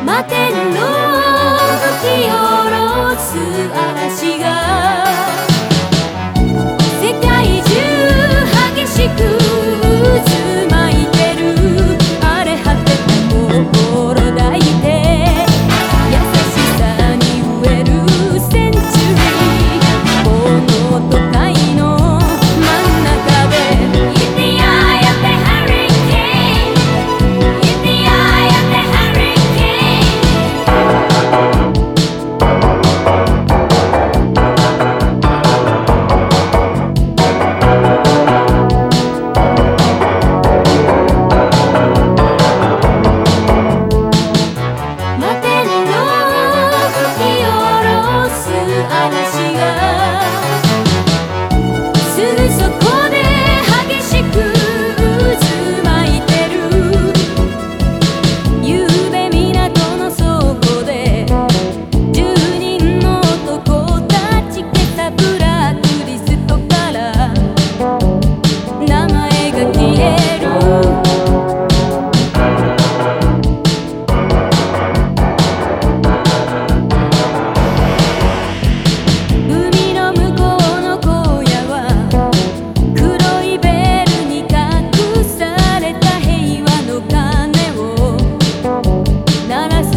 摩天楼吹き下ろす嵐が世界中激しく渦巻いてる荒れ果てた心抱いて優しさに飢えるセンチュリーこの都会の真ん中で In the eye of the hurricane In the eye of the hurricane 摩天楼吹き下ろす嵐がすぐそこで激しく渦巻いてるゆうべ港の倉庫で10人の男たち今朝ブラックリストから名前が消える海の向こうの荒野は黒いベールに隠された平和の鐘を鳴らす